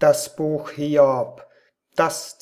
Das Buch Hiob, das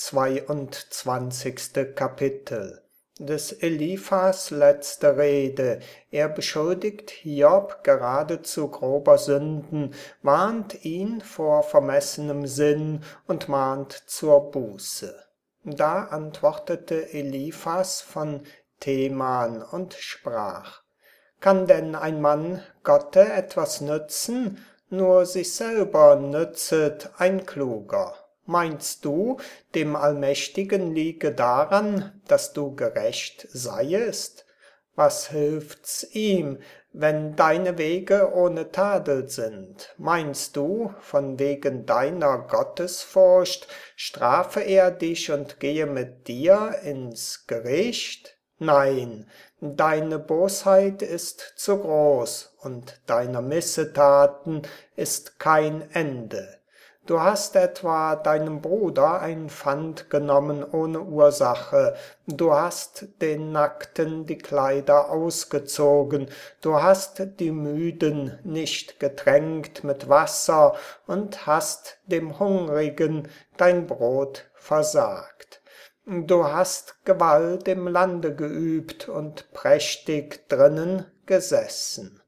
22. Kapitel. Des Eliphas letzte Rede. Er beschuldigt Hiob geradezu grober Sünden, warnt ihn vor vermessenem Sinn und mahnt zur Buße. Da antwortete Eliphas von Teman und sprach: Kann denn ein Mann Gotte etwas nützen? Nur sich selber nützet ein Kluger. Meinst du, dem Allmächtigen liege daran, dass du gerecht seiest? Was hilft's ihm, wenn deine Wege ohne Tadel sind? Meinst du, von wegen deiner Gottesfurcht strafe er dich und gehe mit dir ins Gericht? Nein, deine Bosheit ist zu groß und deiner Missetaten ist kein Ende. Du hast etwa deinem Bruder ein Pfand genommen ohne Ursache, du hast den Nackten die Kleider ausgezogen, du hast die Müden nicht getränkt mit Wasser und hast dem Hungrigen dein Brot versagt. Du hast Gewalt im Lande geübt und prächtig drinnen gesessen.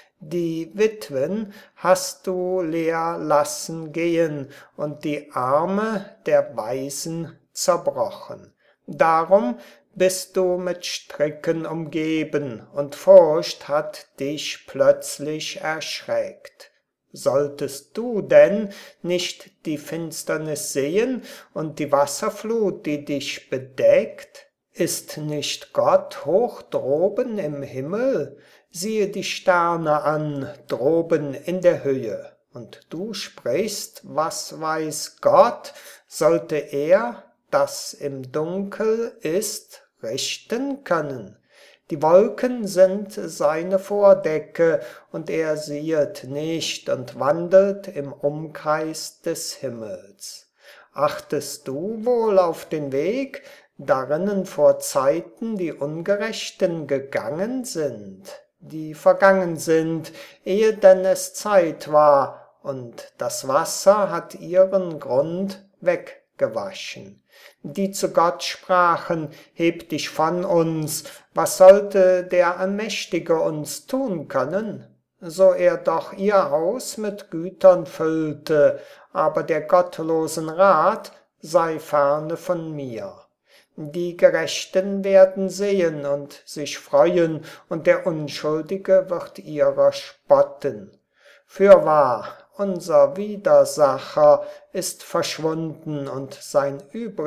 Die Witwen hast du leer lassen gehen und die Arme der Waisen zerbrochen. Darum bist du mit Stricken umgeben und Furcht hat dich plötzlich erschreckt. Solltest du denn nicht die Finsternis sehen und die Wasserflut, die dich bedeckt? Ist nicht Gott hoch droben im Himmel? Siehe die Sterne an, droben in der Höhe. Und du sprichst, was weiß Gott? Sollte er, das im Dunkel ist, richten können? Die Wolken sind seine Vordecke, und er siehet nicht und wandelt im Umkreis des Himmels. Achtest du wohl auf den Weg, darinnen vor Zeiten die Ungerechten gegangen sind, die vergangen sind, ehe denn es Zeit war, und das Wasser hat ihren Grund weggewaschen, die zu Gott sprachen: Heb dich von uns, was sollte der Allmächtige uns tun können? So er doch ihr Haus mit Gütern füllte, aber der gottlosen Rat sei ferne von mir. Die Gerechten werden sehen und sich freuen, und der Unschuldige wird ihrer spotten. Fürwahr, unser Widersacher ist verschwunden, und sein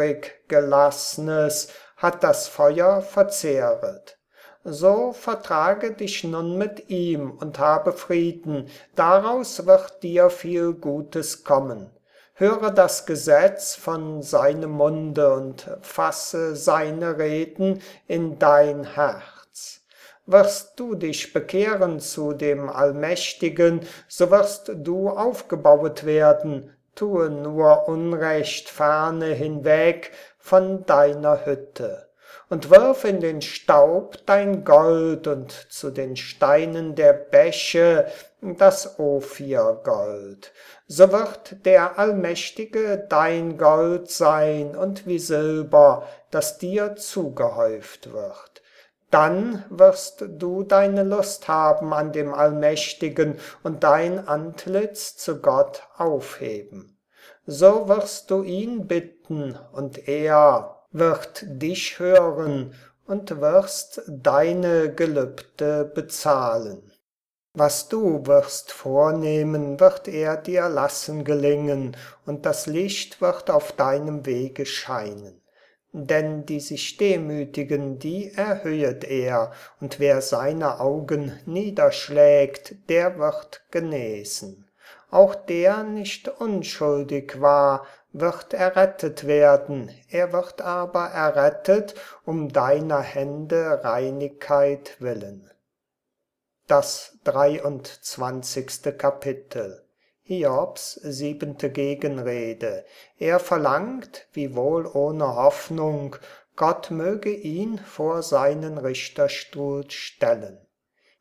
übriggelassnes hat das Feuer verzehret. So vertrage dich nun mit ihm und habe Frieden, daraus wird dir viel Gutes kommen. Höre das Gesetz von seinem Munde und fasse seine Reden in dein Herz. Wirst du dich bekehren zu dem Allmächtigen, so wirst du aufgebauet werden. Tue nur Unrecht ferne hinweg von deiner Hütte. Und wirf in den Staub dein Gold und zu den Steinen der Bäche das Ophirgold. So wird der Allmächtige dein Gold sein und wie Silber, das dir zugehäuft wird. Dann wirst du deine Lust haben an dem Allmächtigen und dein Antlitz zu Gott aufheben. So wirst du ihn bitten, und er wird dich hören und wirst deine Gelübde bezahlen. Was du wirst vornehmen, wird er dir lassen gelingen, und das Licht wird auf deinem Wege scheinen. Denn die sich demütigen, die erhöhet er, und wer seine Augen niederschlägt, der wird genesen. Auch der nicht unschuldig war, wird errettet werden, er wird aber errettet um deiner Hände Reinigkeit willen. Das 23. Kapitel. Hiobs 7. Gegenrede. Er verlangt, wiewohl ohne Hoffnung, Gott möge ihn vor seinen Richterstuhl stellen.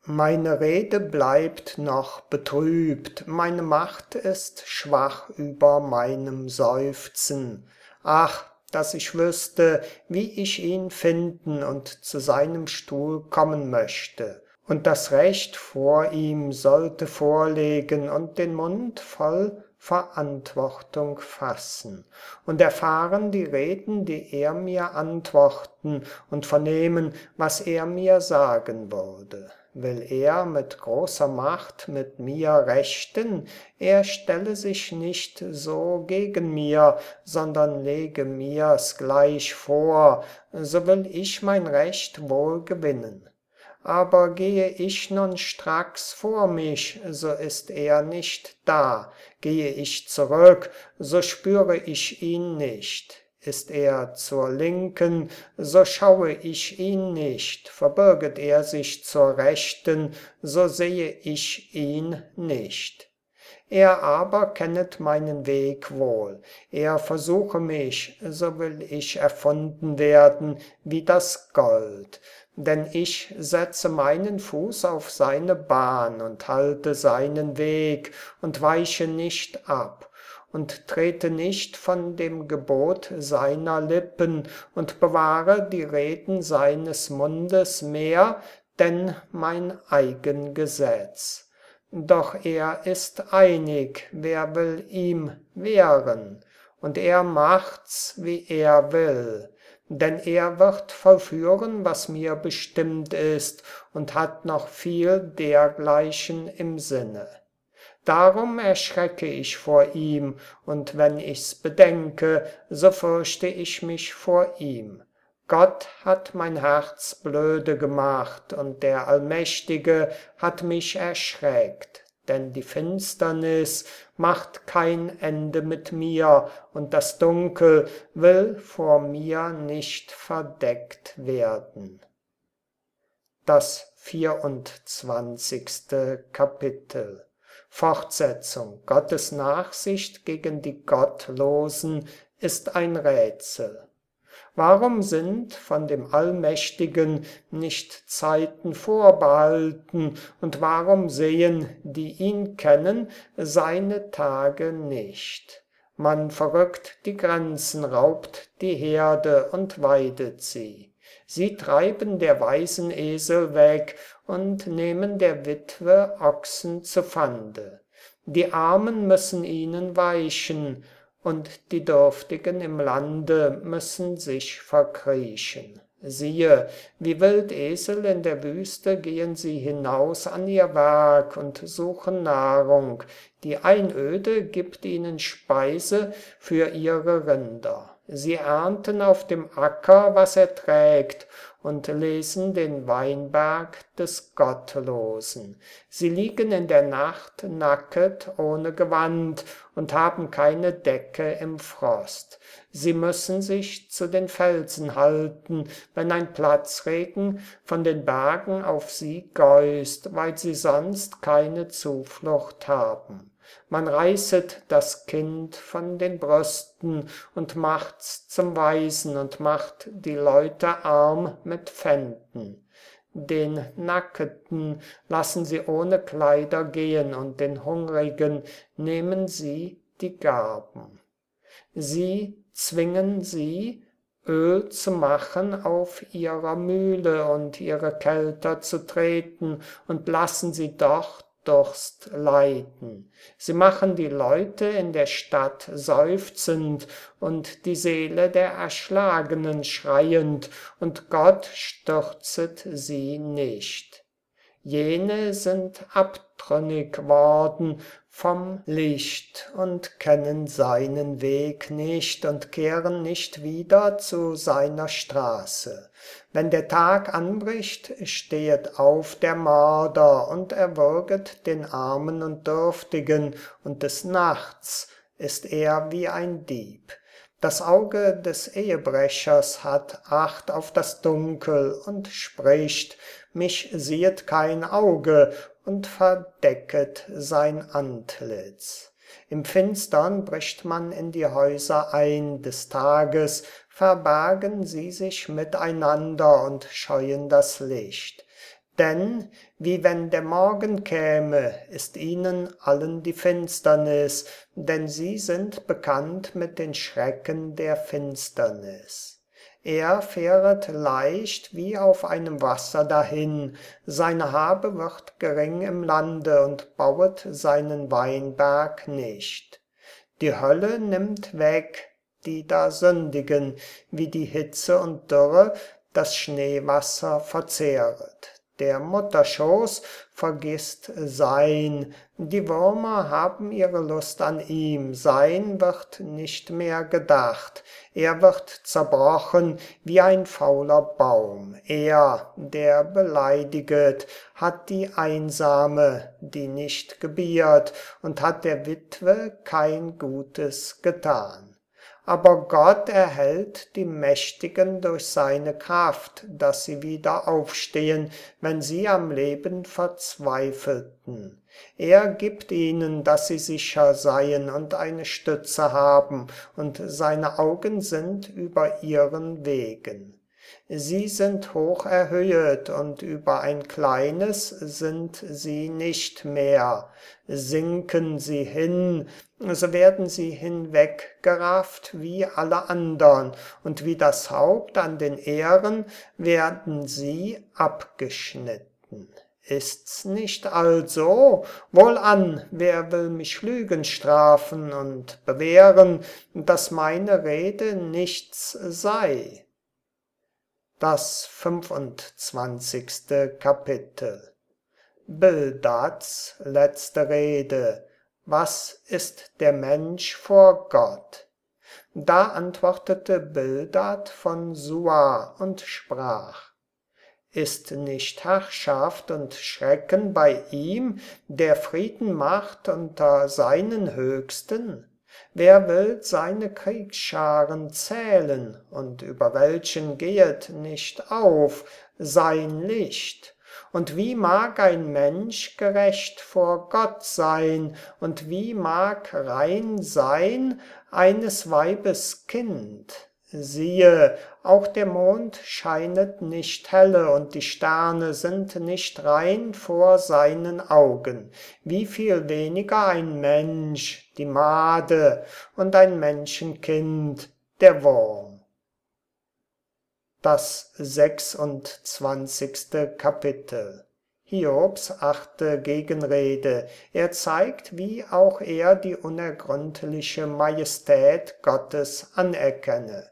Meine Rede bleibt noch betrübt, meine Macht ist schwach über meinem Seufzen. Ach, dass ich wüsste, wie ich ihn finden und zu seinem Stuhl kommen möchte. Und das Recht vor ihm sollte vorlegen und den Mund voll Verantwortung fassen und erfahren die Reden, die er mir antworten und vernehmen, was er mir sagen würde. Will er mit großer Macht mit mir rechten, er stelle sich nicht so gegen mir, sondern lege mir's gleich vor, so will ich mein Recht wohl gewinnen. Aber gehe ich nun stracks vor mich, so ist er nicht da. Gehe ich zurück, so spüre ich ihn nicht. Ist er zur Linken, so schaue ich ihn nicht. Verbirget er sich zur Rechten, so sehe ich ihn nicht. Er aber kennet meinen Weg wohl. Er versuche mich, so will ich erfunden werden wie das Gold. Denn ich setze meinen Fuß auf seine Bahn und halte seinen Weg und weiche nicht ab und trete nicht von dem Gebot seiner Lippen und bewahre die Reden seines Mundes mehr, denn mein eigen Gesetz. Doch er ist einig, wer will ihm wehren? Und er macht's, wie er will. Denn er wird vollführen, was mir bestimmt ist, und hat noch viel dergleichen im Sinne. Darum erschrecke ich vor ihm, und wenn ich's bedenke, so fürchte ich mich vor ihm. Gott hat mein Herz blöde gemacht, und der Allmächtige hat mich erschreckt. Denn die Finsternis macht kein Ende mit mir, und das Dunkel will vor mir nicht verdeckt werden. Das 24. Kapitel. Fortsetzung. Gottes Nachsicht gegen die Gottlosen ist ein Rätsel. Warum sind von dem Allmächtigen nicht Zeiten vorbehalten, und warum sehen, die ihn kennen, seine Tage nicht? Man verrückt die Grenzen, raubt die Herde und weidet sie. Sie treiben der weisen Esel weg und nehmen der Witwe Ochsen zu Pfande. Die Armen müssen ihnen weichen, und die Dürftigen im Lande müssen sich verkriechen. Siehe, wie Wildesel in der Wüste gehen sie hinaus an ihr Werk und suchen Nahrung. Die Einöde gibt ihnen Speise für ihre Rinder. Sie ernten auf dem Acker, was er trägt, und lesen den Weinberg des Gottlosen. Sie liegen in der Nacht nacket ohne Gewand und haben keine Decke im Frost. Sie müssen sich zu den Felsen halten, wenn ein Platzregen von den Bergen auf sie gäust, weil sie sonst keine Zuflucht haben. Man reißet das Kind von den Brüsten und macht's zum Waisen und macht die Leute arm mit Pfänden. Den Nackten lassen sie ohne Kleider gehen und den Hungrigen nehmen sie die Gaben. Sie zwingen sie, Öl zu machen auf ihrer Mühle und ihre Kelter zu treten und lassen sie dort Durst leiden. Sie machen die Leute in der Stadt seufzend und die Seele der Erschlagenen schreiend, und Gott stürzet sie nicht. Jene sind abtrünnig worden vom Licht und kennen seinen Weg nicht und kehren nicht wieder zu seiner Straße. Wenn der Tag anbricht, stehet auf der Mörder und erwürget den Armen und Dürftigen, und des Nachts ist er wie ein Dieb. Das Auge des Ehebrechers hat Acht auf das Dunkel und spricht, mich siehet kein Auge, und verdecket sein Antlitz. Im Finstern bricht man in die Häuser ein, des Tages verbergen sie sich miteinander und scheuen das Licht. Denn wie wenn der Morgen käme, ist ihnen allen die Finsternis, denn sie sind bekannt mit den Schrecken der Finsternis. Er fähret leicht wie auf einem Wasser dahin, seine Habe wird gering im Lande und bauet seinen Weinberg nicht. Die Hölle nimmt weg, die da sündigen, wie die Hitze und Dürre das Schneewasser verzehret. Der Mutterschoß vergisst sein, die Würmer haben ihre Lust an ihm, sein wird nicht mehr gedacht, er wird zerbrochen wie ein fauler Baum. Er, der beleidiget, hat die Einsame, die nicht gebiert, und hat der Witwe kein Gutes getan. Aber Gott erhält die Mächtigen durch seine Kraft, dass sie wieder aufstehen, wenn sie am Leben verzweifelten. Er gibt ihnen, dass sie sicher seien und eine Stütze haben, und seine Augen sind über ihren Wegen. Sie sind hoch erhöhet, und über ein Kleines sind sie nicht mehr. Sinken sie hin, so werden sie hinweggerafft wie alle andern, und wie das Haupt an den Ähren werden sie abgeschnitten. Ist's nicht also? Wohlan, wer will mich Lügen strafen und bewähren, dass meine Rede nichts sei? Das 25. Kapitel. Bildads letzte Rede. Was ist der Mensch vor Gott? Da antwortete Bildad von Suar und sprach: Ist nicht Herrschaft und Schrecken bei ihm, der Frieden macht unter seinen Höchsten? Wer will seine Kriegsscharen zählen, und über welchen gehet nicht auf sein Licht? Und wie mag ein Mensch gerecht vor Gott sein, und wie mag rein sein eines Weibes Kind? Siehe, auch der Mond scheinet nicht helle, und die Sterne sind nicht rein vor seinen Augen. Wie viel weniger ein Mensch, die Made, und ein Menschenkind, der Wurm. Das 26. Kapitel. Hiobs 8. Gegenrede. Er zeigt, wie auch er die unergründliche Majestät Gottes anerkenne.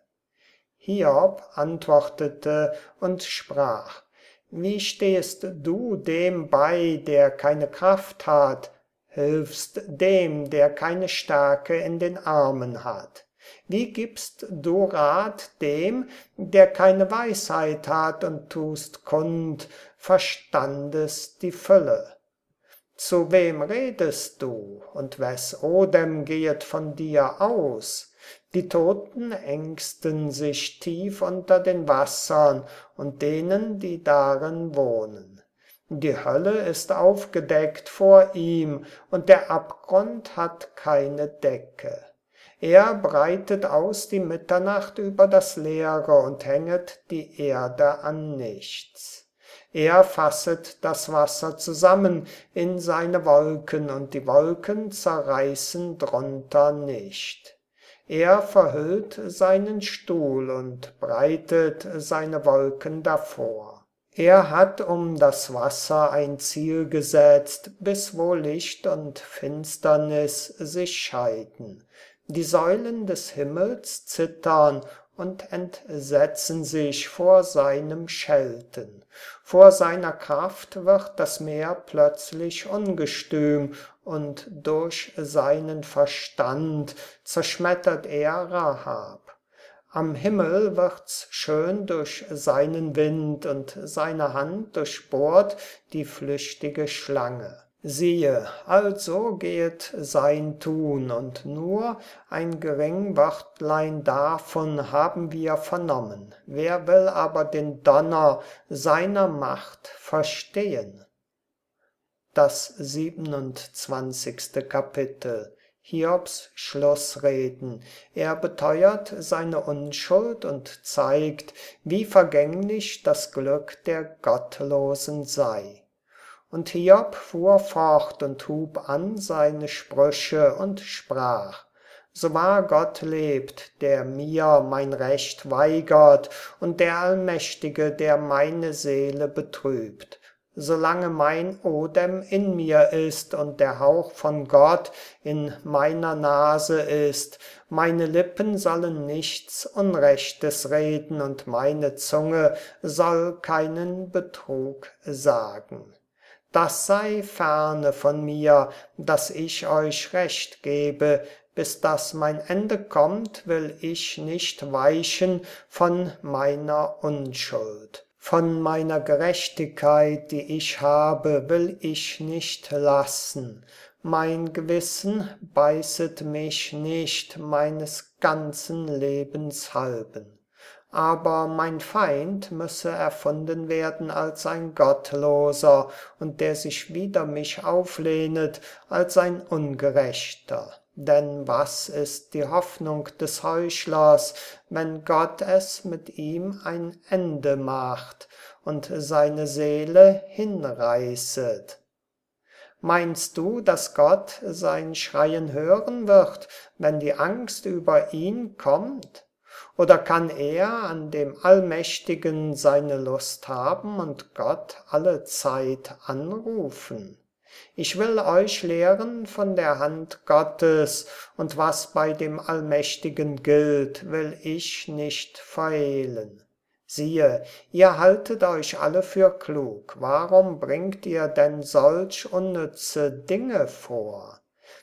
Hiob antwortete und sprach: Wie stehst du dem bei, der keine Kraft hat, hilfst dem, der keine Stärke in den Armen hat? Wie gibst du Rat dem, der keine Weisheit hat, und tust kund Verstandes die Fülle? Zu wem redest du, und wes Odem gehet von dir aus? Die Toten ängsten sich tief unter den Wassern und denen, die darin wohnen. Die Hölle ist aufgedeckt vor ihm, und der Abgrund hat keine Decke. Er breitet aus die Mitternacht über das Leere und hänget die Erde an nichts. Er fasset das Wasser zusammen in seine Wolken, und die Wolken zerreißen drunter nicht. Er verhüllt seinen Stuhl und breitet seine Wolken davor. Er hat um das Wasser ein Ziel gesetzt, bis wo Licht und Finsternis sich scheiden. Die Säulen des Himmels zittern und entsetzen sich vor seinem Schelten. Vor seiner Kraft wird das Meer plötzlich ungestüm, und durch seinen Verstand zerschmettert er Rahab. Am Himmel wird's schön durch seinen Wind, und seine Hand durchbohrt die flüchtige Schlange. Siehe, also gehet sein Tun, und nur ein gering Wörtlein davon haben wir vernommen. Wer will aber den Donner seiner Macht verstehen? Das 27. Kapitel. Hiobs Schlussreden. Er beteuert seine Unschuld und zeigt, wie vergänglich das Glück der Gottlosen sei. Und Hiob fuhr fort und hub an seine Sprüche und sprach: So wahr Gott lebt, der mir mein Recht weigert, und der Allmächtige, der meine Seele betrübt. Solange mein Odem in mir ist und der Hauch von Gott in meiner Nase ist, meine Lippen sollen nichts Unrechtes reden und meine Zunge soll keinen Betrug sagen. Das sei ferne von mir, dass ich euch Recht gebe, bis dass mein Ende kommt, will ich nicht weichen von meiner Unschuld. Von meiner Gerechtigkeit, die ich habe, will ich nicht lassen. Mein Gewissen beißet mich nicht meines ganzen Lebens halben. Aber mein Feind müsse erfunden werden als ein Gottloser, und der sich wider mich auflehnet als ein Ungerechter. Denn was ist die Hoffnung des Heuchlers, wenn Gott es mit ihm ein Ende macht und seine Seele hinreißet? Meinst du, dass Gott sein Schreien hören wird, wenn die Angst über ihn kommt? Oder kann er an dem Allmächtigen seine Lust haben und Gott alle Zeit anrufen? Ich will euch lehren von der Hand Gottes, und was bei dem Allmächtigen gilt, will ich nicht verhehlen. Siehe, ihr haltet euch alle für klug, warum bringt ihr denn solch unnütze Dinge vor?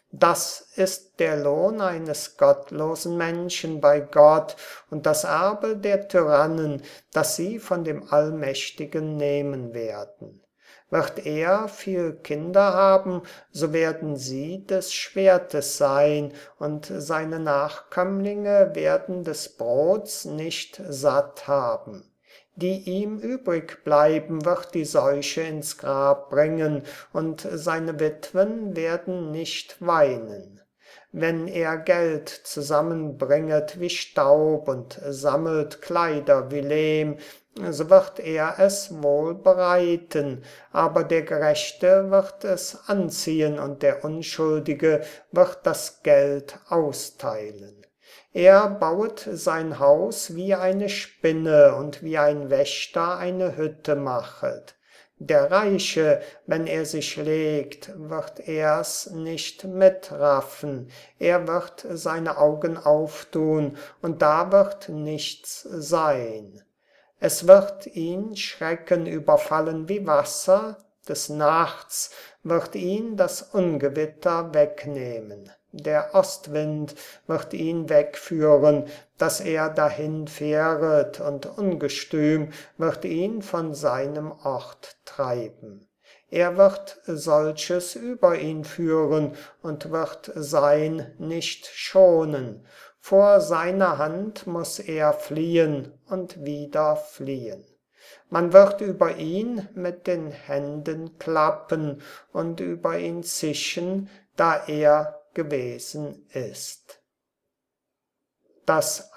Das ist der Lohn eines gottlosen Menschen bei Gott und das Erbe der Tyrannen, das sie von dem Allmächtigen nehmen werden. Wird er viel Kinder haben, so werden sie des Schwertes sein, und seine Nachkömmlinge werden des Brots nicht satt haben. Die ihm übrig bleiben, wird die Seuche ins Grab bringen, und seine Witwen werden nicht weinen. Wenn er Geld zusammenbringet wie Staub und sammelt Kleider wie Lehm, so wird er es wohl bereiten, aber der Gerechte wird es anziehen und der Unschuldige wird das Geld austeilen. Er bauet sein Haus wie eine Spinne und wie ein Wächter eine Hütte machet. Der Reiche, wenn er sich legt, wird er's nicht mitraffen, er wird seine Augen auftun, und da wird nichts sein. Es wird ihn Schrecken überfallen wie Wasser, des Nachts wird ihn das Ungewitter wegnehmen. Der Ostwind wird ihn wegführen, dass er dahin fähret, und Ungestüm wird ihn von seinem Ort treiben. Er wird solches über ihn führen und wird sein nicht schonen. Vor seiner Hand muß er fliehen und wieder fliehen. Man wird über ihn mit den Händen klappen und über ihn zischen, da er gewesen ist. Das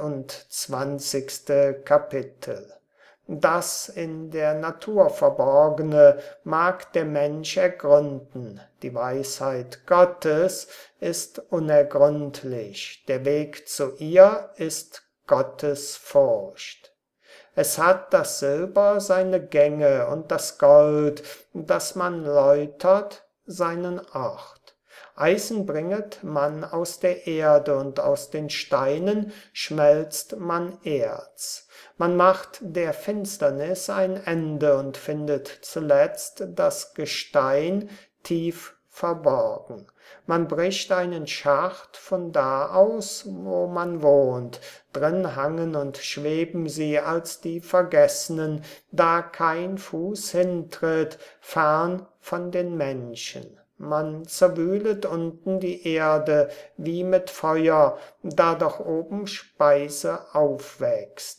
28. Kapitel. Das in der Natur Verborgene mag der Mensch ergründen. Die Weisheit Gottes ist unergründlich. Der Weg zu ihr ist Gottes Furcht. Es hat das Silber seine Gänge und das Gold, das man läutert, seinen Ort. Eisen bringet man aus der Erde und aus den Steinen schmelzt man Erz. Man macht der Finsternis ein Ende und findet zuletzt das Gestein tief verborgen. Man bricht einen Schacht von da aus, wo man wohnt. Drin hangen und schweben sie als die Vergessenen, da kein Fuß hintritt, fern von den Menschen. Man zerwühlet unten die Erde wie mit Feuer, da doch oben Speise aufwächst.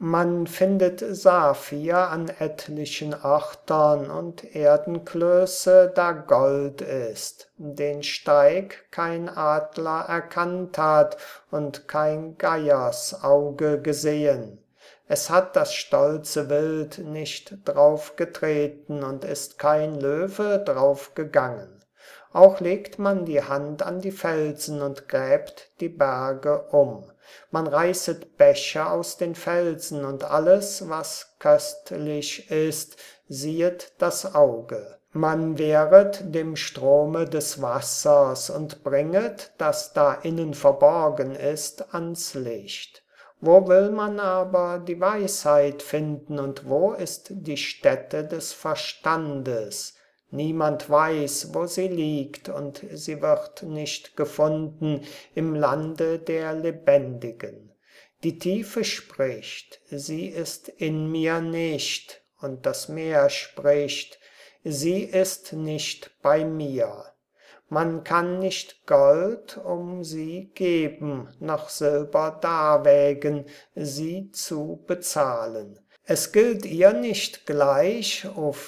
Man findet Saphir an etlichen Örtern und Erdenklöße, da Gold ist, den Steig kein Adler erkannt hat und kein Geiersauge gesehen. Es hat das stolze Wild nicht drauf getreten und ist kein Löwe drauf gegangen. Auch legt man die Hand an die Felsen und gräbt die Berge um. Man reißet Bäche aus den Felsen und alles, was köstlich ist, siehet das Auge. Man wehret dem Strome des Wassers und bringet, das da innen verborgen ist, ans Licht. Wo will man aber die Weisheit finden und wo ist die Stätte des Verstandes? Niemand weiß, wo sie liegt, und sie wird nicht gefunden im Lande der Lebendigen. Die Tiefe spricht, sie ist in mir nicht, und das Meer spricht, sie ist nicht bei mir. Man kann nicht Gold um sie geben, noch Silber darwägen, sie zu bezahlen. Es gilt ihr nicht gleich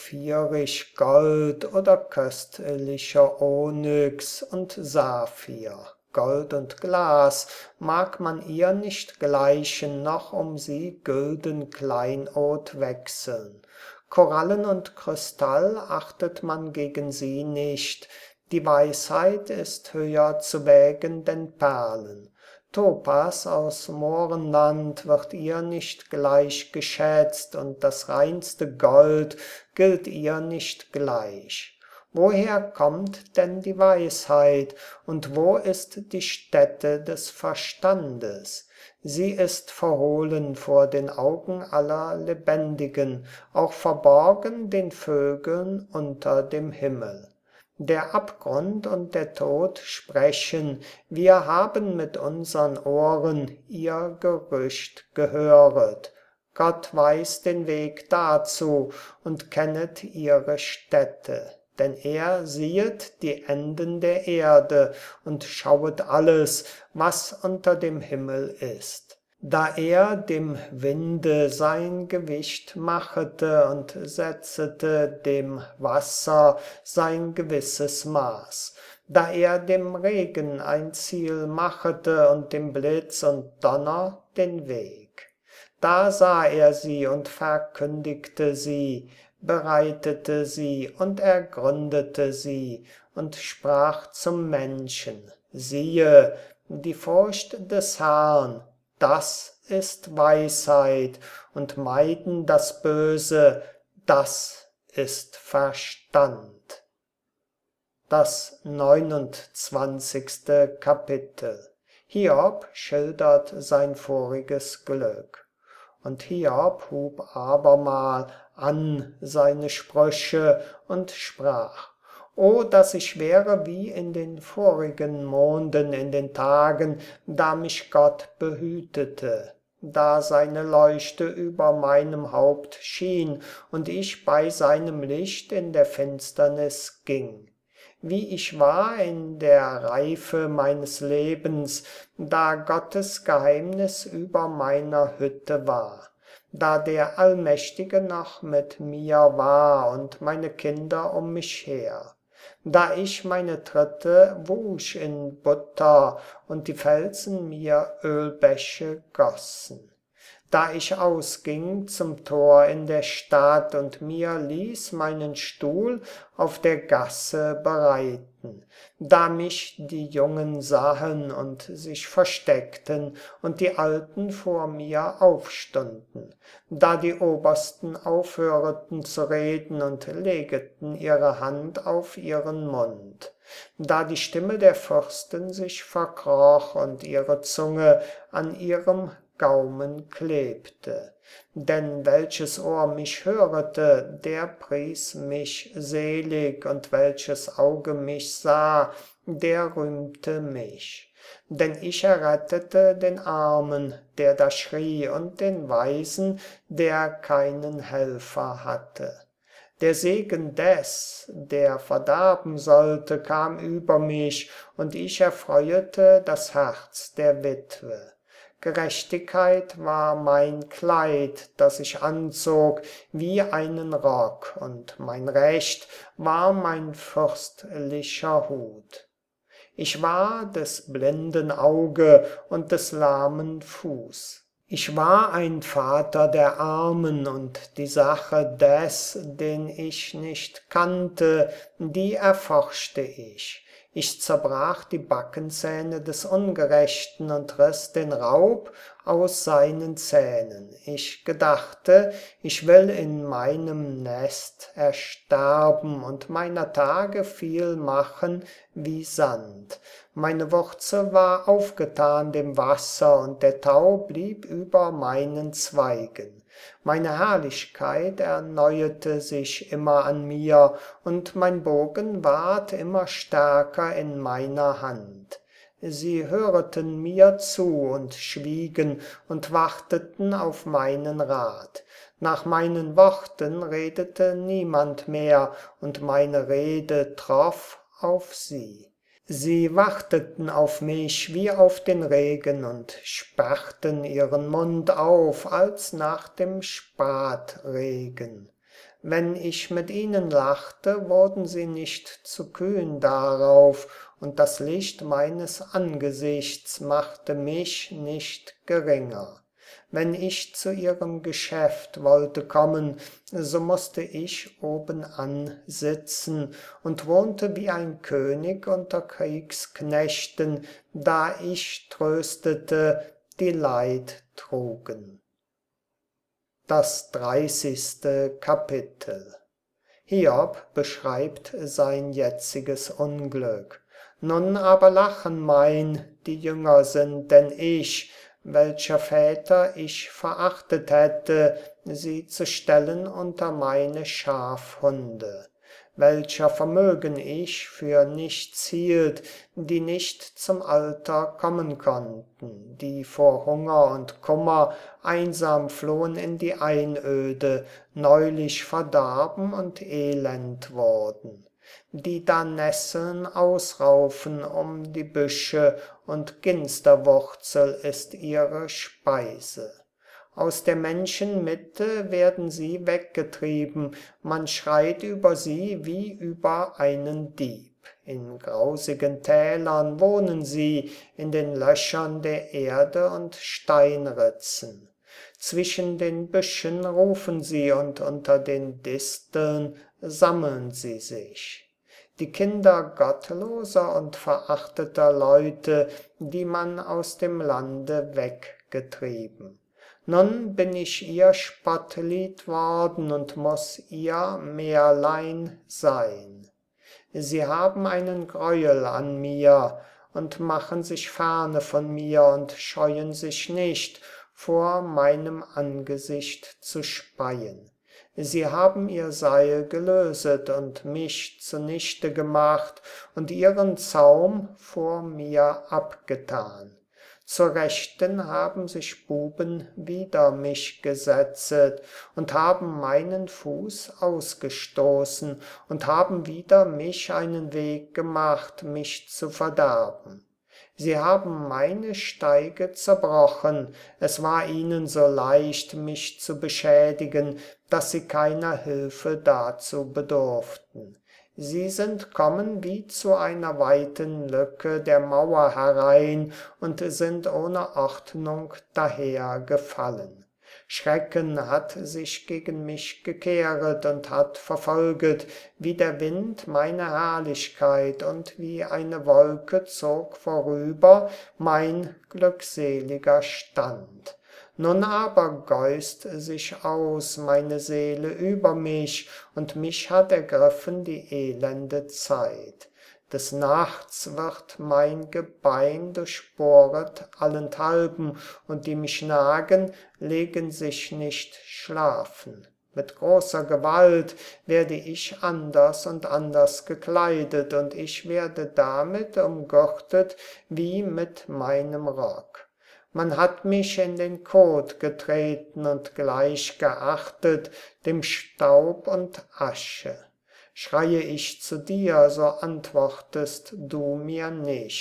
ophirig Gold oder köstlicher Onyx und Saphir. Gold und Glas mag man ihr nicht gleichen, noch um sie gülden Kleinod wechseln. Korallen und Kristall achtet man gegen sie nicht, die Weisheit ist höher zu wägen denn Perlen. Topas aus Mohrenland wird ihr nicht gleich geschätzt, und das reinste Gold gilt ihr nicht gleich. Woher kommt denn die Weisheit, und wo ist die Stätte des Verstandes? Sie ist verhohlen vor den Augen aller Lebendigen, auch verborgen den Vögeln unter dem Himmel. Der Abgrund und der Tod sprechen, wir haben mit unsern Ohren ihr Gerücht gehöret. Gott weiß den Weg dazu und kennet ihre Stätte, denn er siehet die Enden der Erde und schauet alles, was unter dem Himmel ist. Da er dem Winde sein Gewicht machete und setzete dem Wasser sein gewisses Maß, da er dem Regen ein Ziel machete und dem Blitz und Donner den Weg. Da sah er sie und verkündigte sie, bereitete sie und ergründete sie und sprach zum Menschen, siehe, die Furcht des Herrn, das ist Weisheit, und meiden das Böse, das ist Verstand. Das 29. Kapitel. Hiob schildert sein voriges Glück. Und Hiob hub abermal an seine Sprüche und sprach: O, dass ich wäre wie in den vorigen Monden, in den Tagen, da mich Gott behütete, da seine Leuchte über meinem Haupt schien und ich bei seinem Licht in der Finsternis ging. Wie ich war in der Reife meines Lebens, da Gottes Geheimnis über meiner Hütte war, da der Allmächtige noch mit mir war und meine Kinder um mich her, da ich meine Tritte wusch in Butter und die Felsen mir Ölbäche gossen, da ich ausging zum Tor in der Stadt und mir ließ meinen Stuhl auf der Gasse bereiten, da mich die Jungen sahen und sich versteckten und die Alten vor mir aufstunden, da die Obersten aufhöreten zu reden und legeten ihre Hand auf ihren Mund, da die Stimme der Fürsten sich verkroch und ihre Zunge an ihrem Gaumen klebte. Denn welches Ohr mich hörete, der pries mich selig, und welches Auge mich sah, der rühmte mich. Denn ich errettete den Armen, der da schrie, und den Weisen, der keinen Helfer hatte. Der Segen des, der verderben sollte, kam über mich, und ich erfreuete das Herz der Witwe. Gerechtigkeit war mein Kleid, das ich anzog wie einen Rock, und mein Recht war mein fürstlicher Hut. Ich war des blinden Auge und des lahmen Fuß. Ich war ein Vater der Armen, und die Sache des, den ich nicht kannte, die erforschte ich. Ich zerbrach die Backenzähne des Ungerechten und riss den Raub aus seinen Zähnen. Ich gedachte, ich will in meinem Nest ersterben und meiner Tage viel machen wie Sand. Meine Wurzel war aufgetan dem Wasser, und der Tau blieb über meinen Zweigen. Meine Herrlichkeit erneuerte sich immer an mir, und mein Bogen ward immer stärker in meiner Hand. Sie höreten mir zu und schwiegen und warteten auf meinen Rat. Nach meinen Worten redete niemand mehr, und meine Rede troff auf sie. Sie warteten auf mich wie auf den Regen und sperrten ihren Mund auf, als nach dem Spatregen. Wenn ich mit ihnen lachte, wurden sie nicht zu kühn darauf, und das Licht meines Angesichts machte mich nicht geringer. Wenn ich zu ihrem Geschäft wollte kommen, so musste ich obenan sitzen und wohnte wie ein König unter Kriegsknechten, da ich tröstete, die Leid trugen. Das 30. Kapitel. Hiob beschreibt sein jetziges Unglück. Nun aber lachen die Jünger sind, denn ich, welcher Väter ich verachtet hätte, sie zu stellen unter meine Schafhunde. Welcher Vermögen ich für nichts hielt, die nicht zum Alter kommen konnten, die vor Hunger und Kummer einsam flohen in die Einöde, neulich verdorben und elend wurden, die da Nesseln ausraufen um die Büsche, und Ginsterwurzel ist ihre Speise. Aus der Menschenmitte werden sie weggetrieben, man schreit über sie wie über einen Dieb. In grausigen Tälern wohnen sie, in den Löchern der Erde und Steinritzen. Zwischen den Büschen rufen sie, und unter den Disteln sammeln sie sich. Die Kinder gottloser und verachteter Leute, die man aus dem Lande weggetrieben. Nun bin ich ihr Spottlied worden und muß ihr Märlein sein. Sie haben einen Greuel an mir und machen sich ferne von mir und scheuen sich nicht, vor meinem Angesicht zu speien. Sie haben ihr Seil gelöset und mich zunichte gemacht und ihren Zaum vor mir abgetan. Zur Rechten haben sich Buben wider mich gesetzet und haben meinen Fuß ausgestoßen und haben wider mich einen Weg gemacht, mich zu verderben. Sie haben meine Steige zerbrochen, es war ihnen so leicht, mich zu beschädigen, dass sie keiner Hilfe dazu bedurften. Sie sind kommen wie zu einer weiten Lücke der Mauer herein und sind ohne Ordnung dahergefallen. Schrecken hat sich gegen mich gekehret und hat verfolget, wie der Wind meine Herrlichkeit, und wie eine Wolke zog vorüber mein glückseliger Stand. Nun aber gäust sich aus meine Seele über mich, und mich hat ergriffen die elende Zeit. Des Nachts wird mein Gebein durchbohret allenthalben, und die mich nagen, legen sich nicht schlafen. Mit großer Gewalt werde ich anders und anders gekleidet, und ich werde damit umgürtet wie mit meinem Rock. Man hat mich in den Kot getreten und gleich geachtet dem Staub und Asche. Schreie ich zu dir, so antwortest du mir nicht.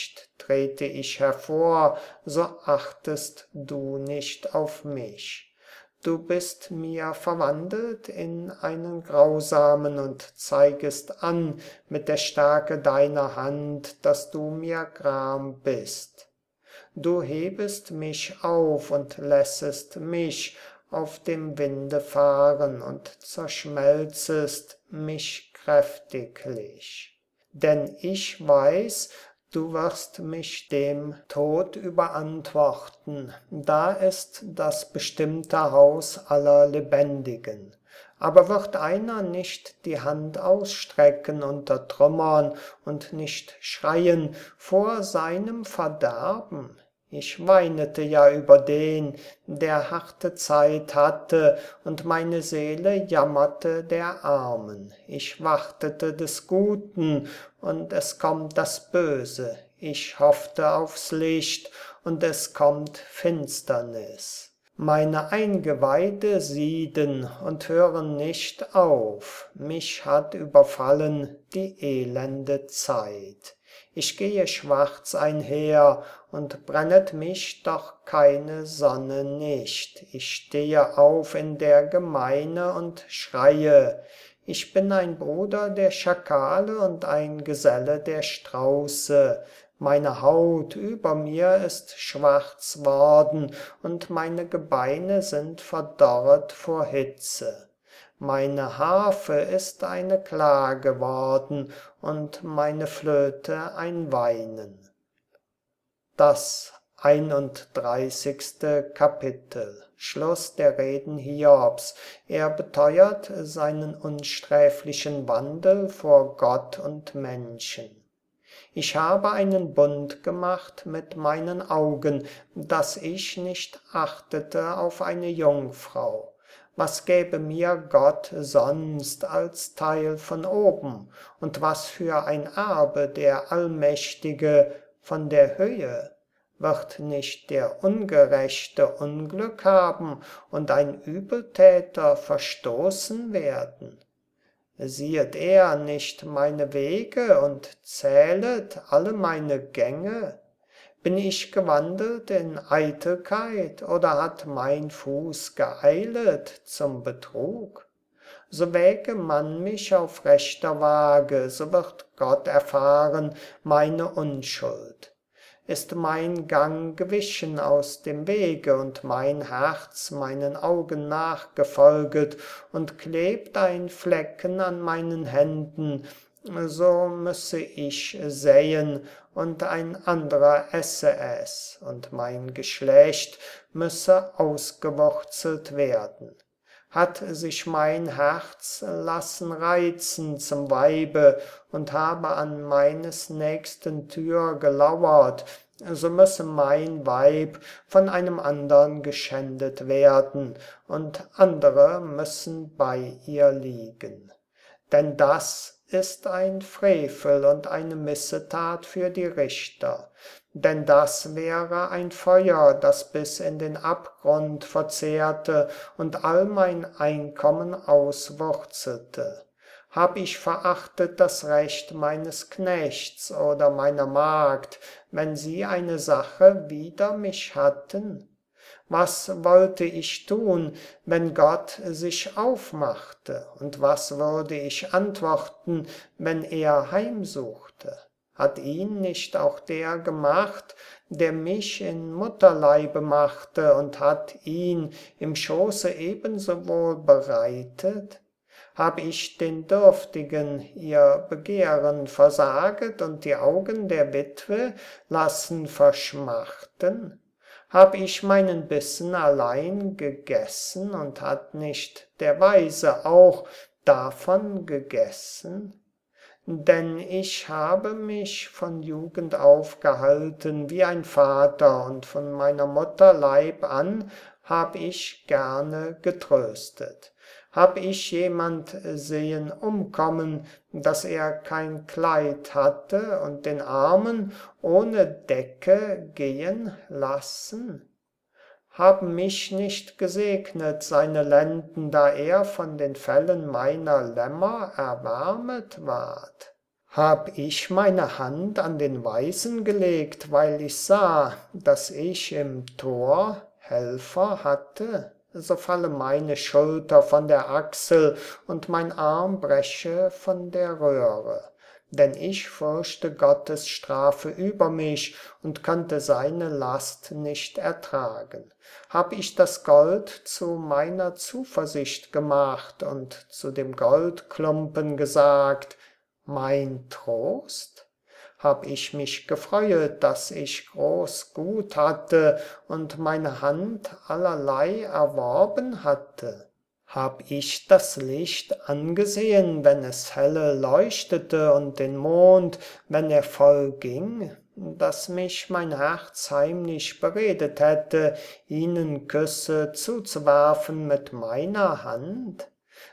trete ich hervor, so achtest du nicht auf mich. Du bist mir verwandelt in einen Grausamen und zeigest an mit der Stärke deiner Hand, dass du mir gram bist. Du hebest mich auf und lässest mich auf dem Winde fahren und zerschmelzest mich kräftiglich. Denn ich weiß, du wirst mich dem Tod überantworten. Da ist das bestimmte Haus aller Lebendigen. Aber wird einer nicht die Hand ausstrecken unter Trümmern und nicht schreien vor seinem Verderben? Ich weinete ja über den, der harte Zeit hatte, und meine Seele jammerte der Armen. Ich wartete des Guten, und es kommt das Böse. Ich hoffte aufs Licht, und es kommt Finsternis. Meine Eingeweide sieden und hören nicht auf. Mich hat überfallen die elende Zeit. Ich gehe schwarz einher, und brennet mich doch keine Sonne nicht. Ich stehe auf in der Gemeine und schreie. Ich bin ein Bruder der Schakale und ein Geselle der Strauße. Meine Haut über mir ist schwarz worden, und meine Gebeine sind verdorret vor Hitze. Meine Harfe ist eine Klage geworden und meine Flöte ein Weinen. Das 31. Kapitel. Schluss der Reden Hiobs. Er beteuert seinen unsträflichen Wandel vor Gott und Menschen. Ich habe einen Bund gemacht mit meinen Augen, dass ich nicht achtete auf eine Jungfrau. Was gäbe mir Gott sonst als Teil von oben? Und was für ein Erbe der Allmächtige von der Höhe? Wird nicht der Ungerechte Unglück haben und ein Übeltäter verstoßen werden? Siehet er nicht meine Wege und zählet alle meine Gänge? Bin ich gewandelt in Eitelkeit, oder hat mein Fuß geeilet zum Betrug? So wäge man mich auf rechter Waage, so wird Gott erfahren meine Unschuld. Ist mein Gang gewichen aus dem Wege und mein Herz meinen Augen nachgefolget und klebt ein Flecken an meinen Händen, so müsse ich säen und ein anderer esse es, und mein Geschlecht müsse ausgewurzelt werden. Hat sich mein Herz lassen reizen zum Weibe und habe an meines Nächsten Tür gelauert, so müsse mein Weib von einem andern geschändet werden, und andere müssen bei ihr liegen. Denn das ist ein Frevel und eine Missetat für die Richter. Denn das wäre ein Feuer, das bis in den Abgrund verzehrte und all mein Einkommen auswurzelte. Hab ich verachtet das Recht meines Knechts oder meiner Magd, wenn sie eine Sache wider mich hatten? Was wollte ich tun, wenn Gott sich aufmachte? Und was würde ich antworten, wenn er heimsuchte? Hat ihn nicht auch der gemacht, der mich in Mutterleibe machte, und hat ihn im Schoße ebenso wohl bereitet? Hab ich den Dürftigen ihr Begehren versaget und die Augen der Witwe lassen verschmachten? Hab ich meinen Bissen allein gegessen und hat nicht der Weise auch davon gegessen? Denn ich habe mich von Jugend auf gehalten wie ein Vater, und von meiner Mutter Leib an hab ich gerne getröstet. Hab ich jemand sehen umkommen, dass er kein Kleid hatte, und den Armen ohne Decke gehen lassen? Haben mich nicht gesegnet seine Lenden, da er von den Fellen meiner Lämmer erwärmet ward? Hab ich meine Hand an den Weisen gelegt, weil ich sah, dass ich im Tor Helfer hatte? So falle meine Schulter von der Achsel und mein Arm breche von der Röhre. Denn ich fürchte Gottes Strafe über mich und könnte seine Last nicht ertragen. Hab ich das Gold zu meiner Zuversicht gemacht und zu dem Goldklumpen gesagt, mein Trost? Hab ich mich gefreuet, dass ich groß Gut hatte und meine Hand allerlei erworben hatte? Hab ich das Licht angesehen, wenn es helle leuchtete und den Mond, wenn er voll ging, dass mich mein Herz heimlich beredet hätte, ihnen Küsse zuzuwerfen mit meiner Hand?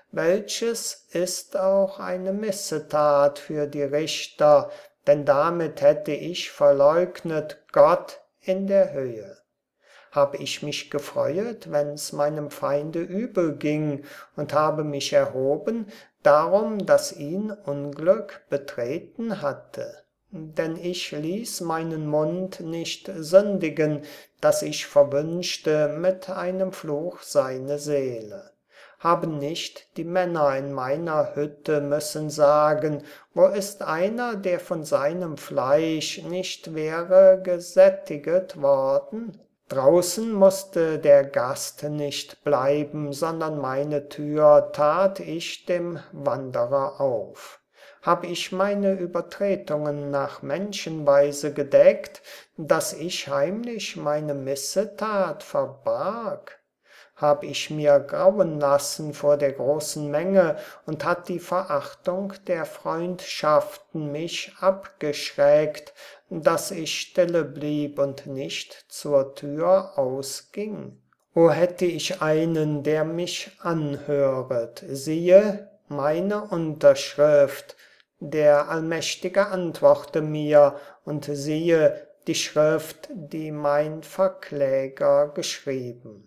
Welches ist auch eine Missetat für die Richter, denn damit hätte ich verleugnet Gott in der Höhe. Hab ich mich gefreuet, wenn's meinem Feinde übel ging, und habe mich erhoben, darum, dass ihn Unglück betreten hatte. Denn ich ließ meinen Mund nicht sündigen, dass ich verwünschte mit einem Fluch seine Seele. Haben nicht die Männer in meiner Hütte müssen sagen, wo ist einer, der von seinem Fleisch nicht wäre gesättiget worden? Draußen musste der Gast nicht bleiben, sondern meine Tür tat ich dem Wanderer auf. Hab ich meine Übertretungen nach Menschenweise gedeckt, dass ich heimlich meine Missetat verbarg? Hab ich mir grauen lassen vor der großen Menge und hat die Verachtung der Freundschaften mich abgeschreckt, dass ich stille blieb und nicht zur Tür ausging? O hätte ich einen, der mich anhöret, siehe meine Unterschrift, der Allmächtige antworte mir, und siehe die Schrift, die mein Verkläger geschrieben.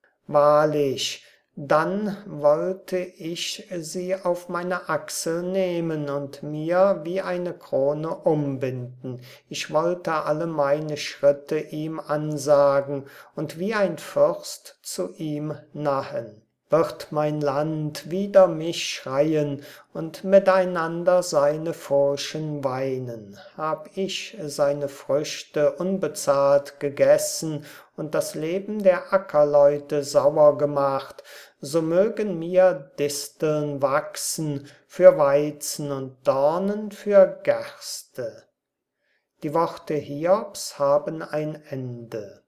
Wahrlich, dann wollte ich sie auf meine Achsel nehmen und mir wie eine Krone umbinden. Ich wollte alle meine Schritte ihm ansagen und wie ein Fürst zu ihm nahen. Wird mein Land wider mich schreien und miteinander seine Furchen weinen? Hab ich seine Früchte unbezahlt gegessen und das Leben der Ackerleute sauer gemacht, so mögen mir Disteln wachsen für Weizen und Dornen für Gerste. Die Worte Hiobs haben ein Ende.